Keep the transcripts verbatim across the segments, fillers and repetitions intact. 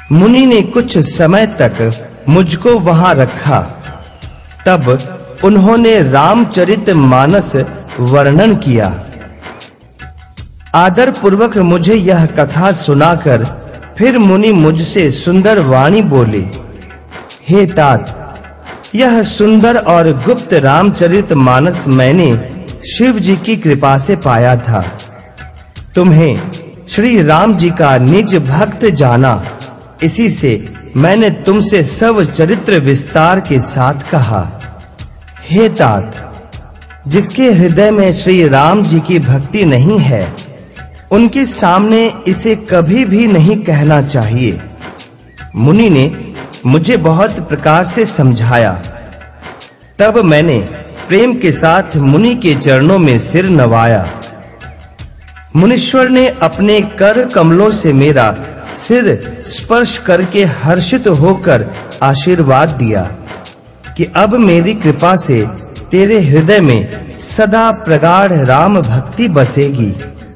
मुनि ने कुछ समय तक मुझको वहां रखा। तब उन्होंने रामचरितमानस वर्णन किया। आदर पूर्वक मुझे यह कथा सुनाकर फिर मुनि मुझसे सुंदर वाणी बोले, हे तात, यह सुंदर और गुप्त रामचरितमानस मैंने शिव जी की कृपा से पाया था। तुम्हें श्री राम जी का निज भक्त जाना, इसी से मैंने तुमसे सब चरित्र विस्तार के साथ कहा। हे तात, जिसके हृदय में श्री राम जी की भक्ति नहीं है, उनके सामने इसे कभी भी नहीं कहना चाहिए। मुनि ने मुझे बहुत प्रकार से समझाया। तब मैंने प्रेम के साथ मुनि के चरणों में सिर नवाया। मुनीश्वर ने अपने कर कमलों से मेरा सिर स्पर्श करके हर्षित होकर आशीर्वाद दिया कि अब मेरी कृपा से तेरे हृदय में सदा प्रगाढ़ राम भक्ति बसेगी।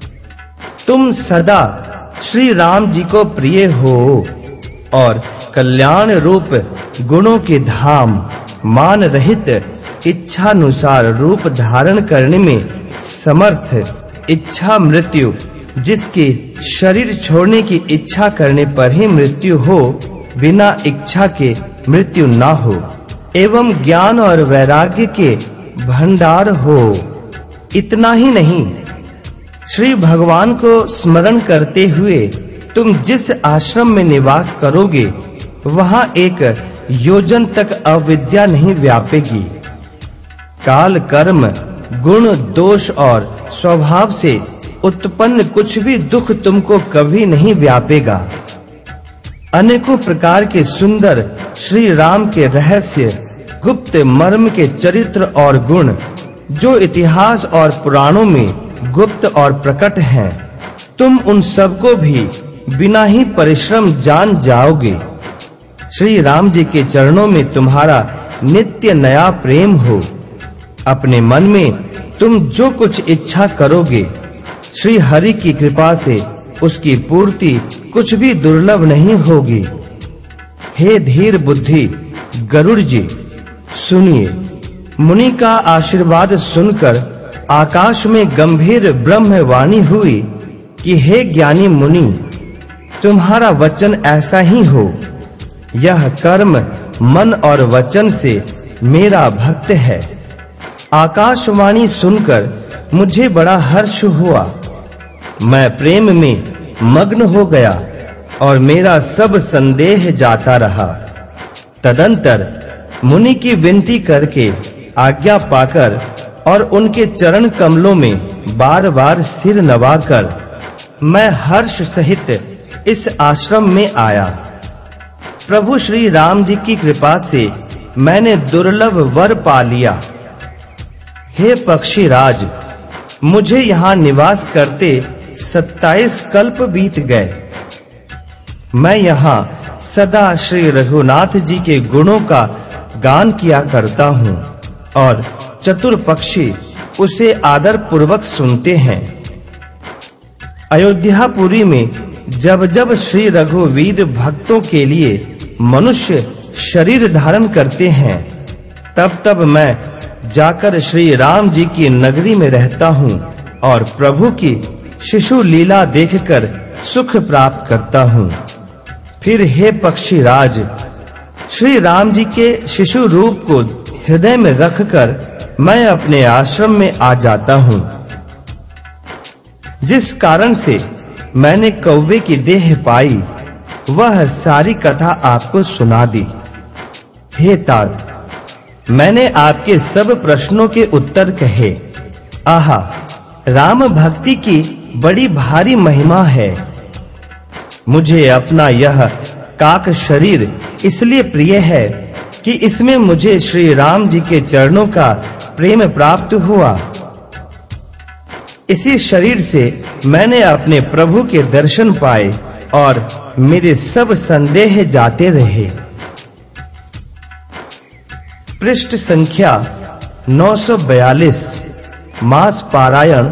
तुम सदा श्री राम जी को प्रिय हो और कल्याण रूप गुणों के धाम मान रहित इच्छानुसार रूप धारण करने में समर्थ, इच्छा मृत्यु, जिसके शरीर छोड़ने की इच्छा करने पर ही मृत्यु हो, बिना इच्छा के मृत्यु ना हो, एवं ज्ञान और वैराग्य के भंडार हो। इतना ही नहीं, श्री भगवान को स्मरण करते हुए तुम जिस आश्रम में निवास करोगे, वहां एक योजन तक अविद्या नहीं व्यापेगी। काल, कर्म, गुण, दोष और स्वभाव से उत्पन्न कुछ भी दुख तुमको कभी नहीं व्यापेगा। अनेकों प्रकार के सुंदर श्री राम के रहस्य, गुप्त मर्म के चरित्र और गुण, जो इतिहास और पुराणों में गुप्त और प्रकट हैं, तुम उन सब को भी बिना ही परिश्रम जान जाओगे। श्री राम जी के चरणों में तुम्हारा नित्य नया प्रेम हो। अपने मन में तुम जो कुछ इच्छा करोगे, श्री हरि की कृपा से उसकी पूर्ति कुछ भी दुर्लभ नहीं होगी। हे धीर बुद्धि गरुड़ जी, सुनिए। मुनि का आशीर्वाद सुनकर आकाश में गंभीर ब्रह्मवाणी हुई कि हे ज्ञानी मुनि, तुम्हारा वचन ऐसा ही हो। यह कर्म मन और वचन से मेरा भक्त है। आकाशवाणी सुनकर मुझे बड़ा हर्ष हुआ। मैं प्रेम में मग्न हो गया और मेरा सब संदेह जाता रहा। तदंतर मुनि की विनती करके आज्ञा पाकर और उनके चरण कमलों में बार-बार सिर नवाकर मैं हर्ष सहित इस आश्रम में आया। प्रभु श्री राम जी की कृपा से मैंने दुर्लभ वर पा लिया। हे पक्षीराज, मुझे यहाँ निवास करते सत्ताईस कल्प बीत गए। मैं यहाँ सदा श्री रघुनाथ जी के गुणों का गान किया करता हूँ और चतुर पक्षी उसे आदर पूर्वक सुनते हैं। अयोध्यापुरी में जब जब श्री रघुवीर भक्तों के लिए मनुष्य शरीर धारण करते हैं, तब तब मैं जाकर श्री राम जी की नगरी में रहता हूँ और प्रभु की शिशु लीला देखकर सुख प्राप्त करता हूँ। फिर हे पक्षीराज, श्री राम जी के शिशु रूप को हृदय में रखकर मैं अपने आश्रम में आ जाता हूँ। जिस कारण से मैंने कौवे की देह पाई, वह सारी कथा आपको सुना दी। हे तात, मैंने आपके सब प्रश्नों के उत्तर कहे। आहा, राम भक्ति की बड़ी भारी महिमा है। मुझे अपना यह काक शरीर इसलिए प्रिय है कि इसमें मुझे श्री राम जी के चरणों का प्रेम प्राप्त हुआ। इसी शरीर से मैंने अपने प्रभु के दर्शन पाए और मेरे सब संदेह जाते रहे। पृष्ठ संख्या नौ सौ बयालीस, मास पारायण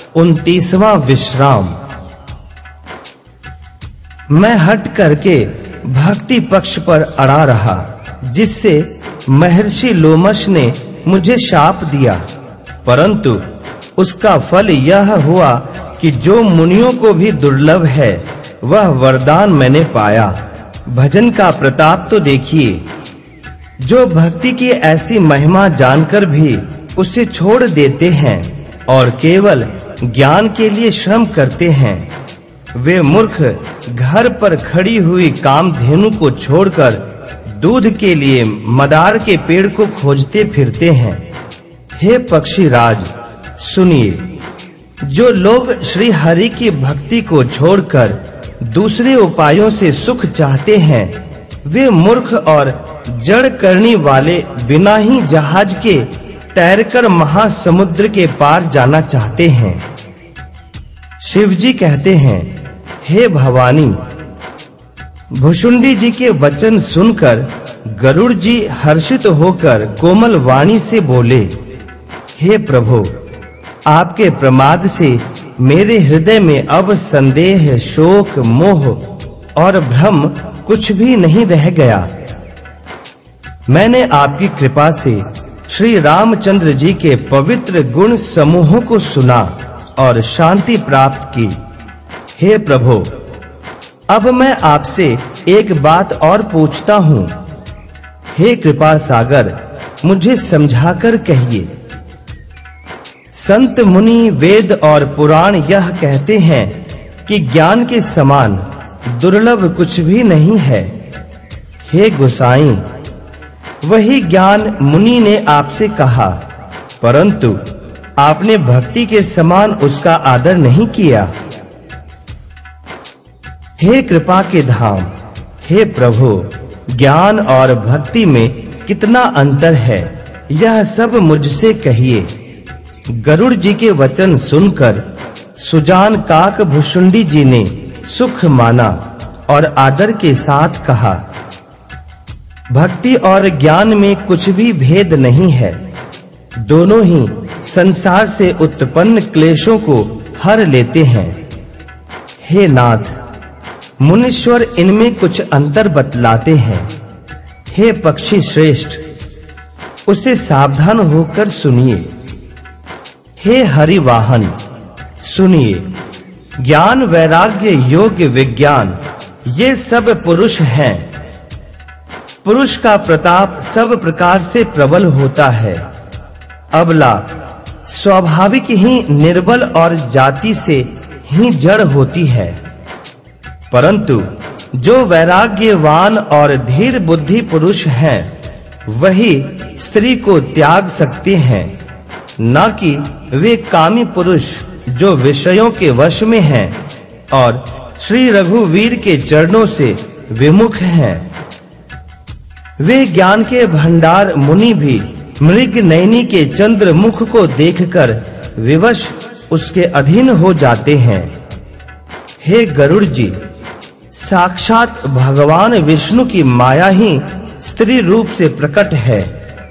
उनतीसवां विश्राम। मैं हट करके भक्ति पक्ष पर अड़ा रहा, जिससे महर्षि लोमश ने मुझे शाप दिया। परंतु उसका फल यह हुआ कि जो मुनियों को भी दुर्लभ है, वह वरदान मैंने पाया। भजन का प्रताप तो देखिए। जो भक्ति की ऐसी महिमा जानकर भी उसे छोड़ देते हैं और केवल ज्ञान के लिए श्रम करते हैं, वे मूर्ख घर पर खड़ी हुई कामधेनु को छोड़कर दूध के लिए मदार के पेड़ को खोजते फिरते हैं। हे पक्षी राज, सुनिए। जो लोग श्री हरि की भक्ति को छोड़कर दूसरे उपायों से सुख चाहते हैं, वे मूर्ख और जड़ करने वाले बिना ही जहाज के तैरकर महासमुद्र के पार जाना चाहते हैं। शिव जी कहते हैं, हे भवानी, भुशुंडी जी के वचन सुनकर गरुड़ जी हर्षित होकर कोमल वाणी से बोले, हे प्रभु, आपके प्रमाद से मेरे हृदय में अब संदेह, शोक, मोह और भ्रम कुछ भी नहीं रह गया। मैंने आपकी कृपा से श्री रामचंद्र जी के पवित्र गुण समूहों को सुना और शांति प्राप्त की। हे प्रभु, अब मैं आपसे एक बात और पूछता हूँ। हे कृपा सागर, मुझे समझाकर कहिए। संत मुनि वेद और पुराण यह कहते हैं कि ज्ञान के समान दुर्लभ कुछ भी नहीं है। हे गोसाई, वही ज्ञान मुनि ने आपसे कहा, परंतु आपने भक्ति के समान उसका आदर नहीं किया। हे कृपा के धाम, हे प्रभु, ज्ञान और भक्ति में कितना अंतर है, यह सब मुझसे कहिए। गरुड़ जी के वचन सुनकर सुजान काक भुशुंडी जी ने सुख माना और आदर के साथ कहा, भक्ति और ज्ञान में कुछ भी भेद नहीं है। दोनों ही संसार से उत्पन्न क्लेशों को हर लेते हैं। हे नाथ, मुनीश्वर इनमें कुछ अंतर बतलाते हैं। हे पक्षी श्रेष्ठ, उसे सावधान होकर सुनिए। हे हरिवाहन, सुनिए। ज्ञान, वैराग्य, योग, विज्ञान, ये सब पुरुष हैं। पुरुष का प्रताप सब प्रकार से प्रबल होता है। अबला स्वाभाविक ही निर्बल और जाति से ही जड़ होती है। परंतु जो वैराग्यवान और धीर बुद्धि पुरुष हैं, वही स्त्री को त्याग सकते हैं, न कि वे कामी पुरुष जो विषयों के वश में हैं और श्री रघुवीर के चरणों से विमुख हैं। वे ज्ञान के भंडार मुनि भी मृग नयनी के चंद्र मुख को देखकर विवश उसके अधीन हो जाते हैं। हे गरुड़ जी, साक्षात भगवान विष्णु की माया ही स्त्री रूप से प्रकट है।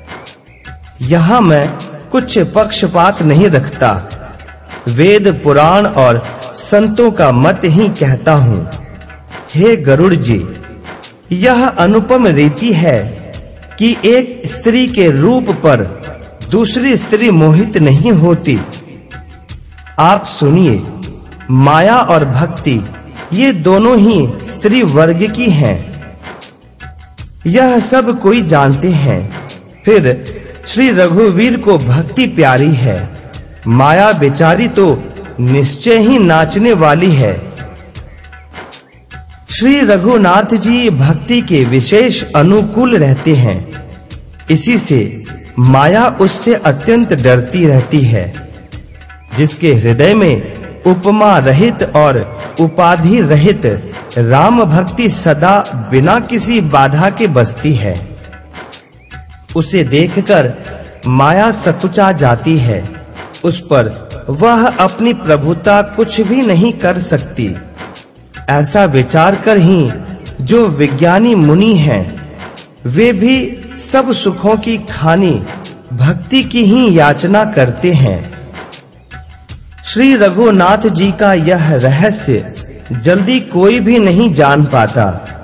यहाँ मैं कुछ पक्षपात नहीं रखता, वेद, पुराण और संतों का मत ही कहता हूँ। हे गरुड़ जी, यह अनुपम रीति है कि एक स्त्री के रूप पर दूसरी स्त्री मोहित नहीं होती। आप सुनिए, माया और भक्ति ये दोनों ही स्त्री वर्ग की हैं। यह सब कोई जानते हैं। फिर श्री रघुवीर को भक्ति प्यारी है, माया बेचारी तो निश्चय ही नाचने वाली है। श्री रघुनाथ जी भक्ति के विशेष अनुकूल रहते हैं, इसी से माया उससे अत्यंत डरती रहती है। जिसके हृदय में उपमा रहित और उपाधि रहित राम भक्ति सदा बिना किसी बाधा के बसती है, उसे देखकर माया सकुचा जाती है। उस पर वह अपनी प्रभुता कुछ भी नहीं कर सकती। ऐसा विचार कर ही जो विज्ञानी मुनि हैं, वे भी सब सुखों की खानी भक्ति की ही याचना करते हैं। श्री रघुनाथ जी का यह रहस्य जल्दी कोई भी नहीं जान पाता।